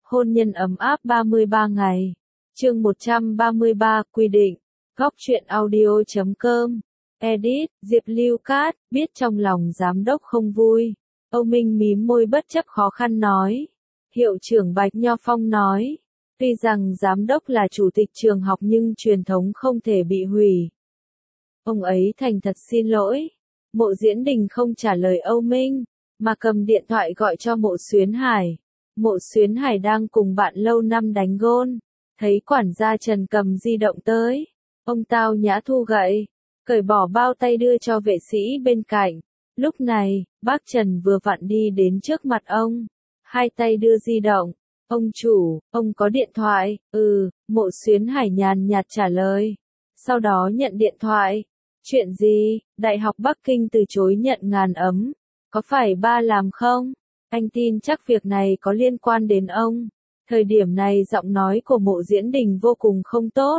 Hôn nhân ấm áp 33 ngày. Chương 133 quy định. Góc truyện audio.com. Edit, Diệp Lưu Cát, biết trong lòng giám đốc không vui. Âu Minh mím môi bất chấp khó khăn nói. Hiệu trưởng Bạch Nho Phong nói. Tuy rằng giám đốc là chủ tịch trường học nhưng truyền thống không thể bị hủy. Ông ấy thành thật xin lỗi. Mộ Diễn Đình không trả lời Âu Minh, mà cầm điện thoại gọi cho Mộ Xuyến Hải. Mộ Xuyến Hải đang cùng bạn lâu năm đánh gôn. Thấy quản gia Trần cầm di động tới. Ông tao nhã thu gậy, cởi bỏ bao tay đưa cho vệ sĩ bên cạnh. Lúc này, bác Trần vừa vặn đi đến trước mặt ông. Hai tay đưa di động. Ông chủ, ông có điện thoại? Mộ Xuyến Hải nhàn nhạt trả lời. Sau đó nhận điện thoại. Chuyện gì? Đại học Bắc Kinh từ chối nhận ngàn ấm. Có phải ba làm không? Anh tin chắc việc này có liên quan đến ông. Thời điểm này giọng nói của Mộ Diễn Đình vô cùng không tốt.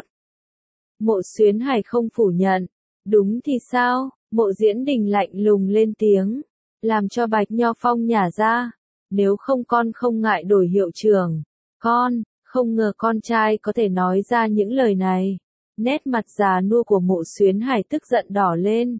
Mộ Xuyến Hải không phủ nhận. Đúng thì sao? Mộ Diễn Đình lạnh lùng lên tiếng. Làm cho Bạch Nho Phong nhả ra. Nếu không con không ngại đổi hiệu trưởng. Con, không ngờ con trai có thể nói ra những lời này. Nét mặt già nua của Mộ Xuyến Hải tức giận đỏ lên.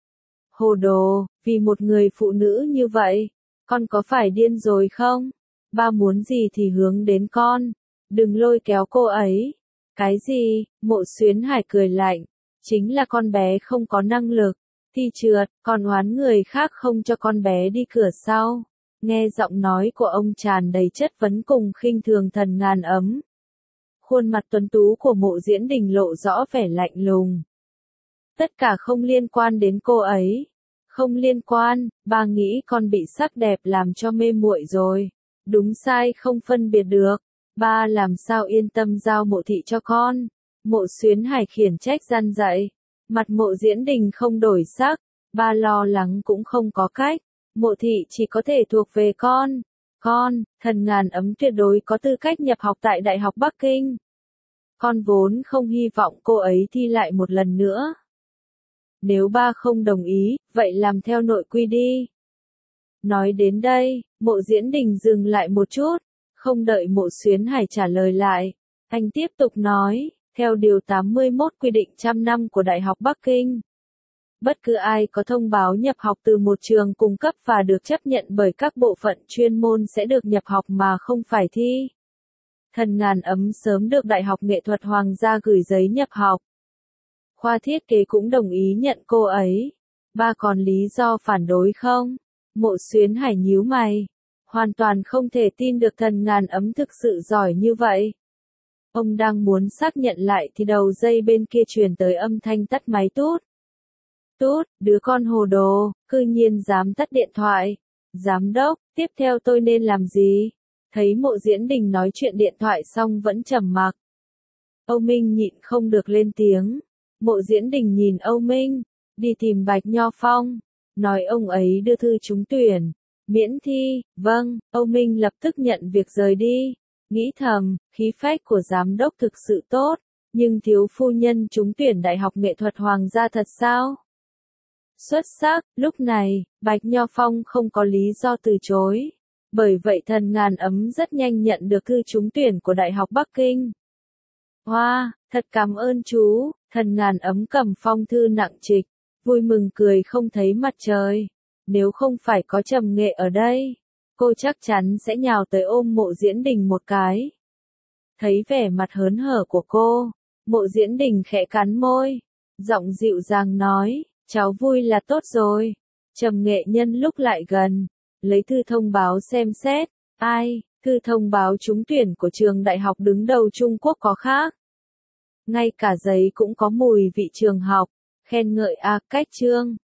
Hồ đồ, vì một người phụ nữ như vậy, con có phải điên rồi không? Ba muốn gì thì hướng đến con, đừng lôi kéo cô ấy. Cái gì? Mộ Xuyến Hải cười lạnh, chính là con bé không có năng lực, thi trượt, còn oán người khác không cho con bé đi cửa sau. Nghe giọng nói của ông tràn đầy chất vấn cùng khinh thường thần ngàn ấm. Khuôn mặt tuấn tú của Mộ Diễn Đình lộ rõ vẻ lạnh lùng. Tất cả không liên quan đến cô ấy. Không liên quan, ba nghĩ con bị sắc đẹp làm cho mê muội rồi. Đúng sai không phân biệt được. Ba làm sao yên tâm giao Mộ thị cho con. Mộ Xuyến Hải khiển trách gian dạy. Mặt Mộ Diễn Đình không đổi sắc. Ba lo lắng cũng không có cách. Mộ thị chỉ có thể thuộc về con. Con, thần ngàn ấm tuyệt đối có tư cách nhập học tại Đại học Bắc Kinh. Con vốn không hy vọng cô ấy thi lại một lần nữa. Nếu ba không đồng ý, vậy làm theo nội quy đi. Nói đến đây, Mộ Diễn Đình dừng lại một chút, không đợi Mộ Xuyến Hải trả lời lại. Anh tiếp tục nói, theo Điều 81 quy định 100 năm của Đại học Bắc Kinh. Bất cứ ai có thông báo nhập học từ một trường cung cấp và được chấp nhận bởi các bộ phận chuyên môn sẽ được nhập học mà không phải thi. Thần ngàn ấm sớm được Đại học Nghệ thuật Hoàng gia gửi giấy nhập học. Khoa thiết kế cũng đồng ý nhận cô ấy. Ba còn lý do phản đối không? Mộ Xuyến Hải nhíu mày. Hoàn toàn không thể tin được thần ngàn ấm thực sự giỏi như vậy. Ông đang muốn xác nhận lại thì đầu dây bên kia truyền tới âm thanh tắt máy tút. Tút, đứa con hồ đồ, cư nhiên dám tắt điện thoại. Giám đốc, tiếp theo tôi nên làm gì? Thấy Mộ Diễn Đình nói chuyện điện thoại xong vẫn trầm mặc. Âu Minh nhịn không được lên tiếng. Mộ Diễn Đình nhìn Âu Minh, đi tìm Bạch Nho Phong, nói ông ấy đưa thư trúng tuyển, miễn thi. Vâng, Âu Minh lập tức nhận việc rời đi, nghĩ thầm, khí phách của giám đốc thực sự tốt, nhưng thiếu phu nhân trúng tuyển Đại học Nghệ thuật Hoàng gia thật sao? Xuất sắc, lúc này, Bạch Nho Phong không có lý do từ chối, bởi vậy thần ngàn ấm rất nhanh nhận được thư trúng tuyển của Đại học Bắc Kinh. Hoa, thật cảm ơn chú. Thần ngàn ấm cầm phong thư nặng trịch, vui mừng cười không thấy mặt trời. Nếu không phải có Trầm Nghệ ở đây, cô chắc chắn sẽ nhào tới ôm Mộ Diễn Đình một cái. Thấy vẻ mặt hớn hở của cô, Mộ Diễn Đình khẽ cắn môi, giọng dịu dàng nói, cháu vui là tốt rồi. Trầm Nghệ nhân lúc lại gần, lấy thư thông báo xem xét. Ai, thư thông báo trúng tuyển của trường đại học đứng đầu Trung Quốc có khác. Ngay cả giấy cũng có mùi vị trường học, khen ngợi cách chương.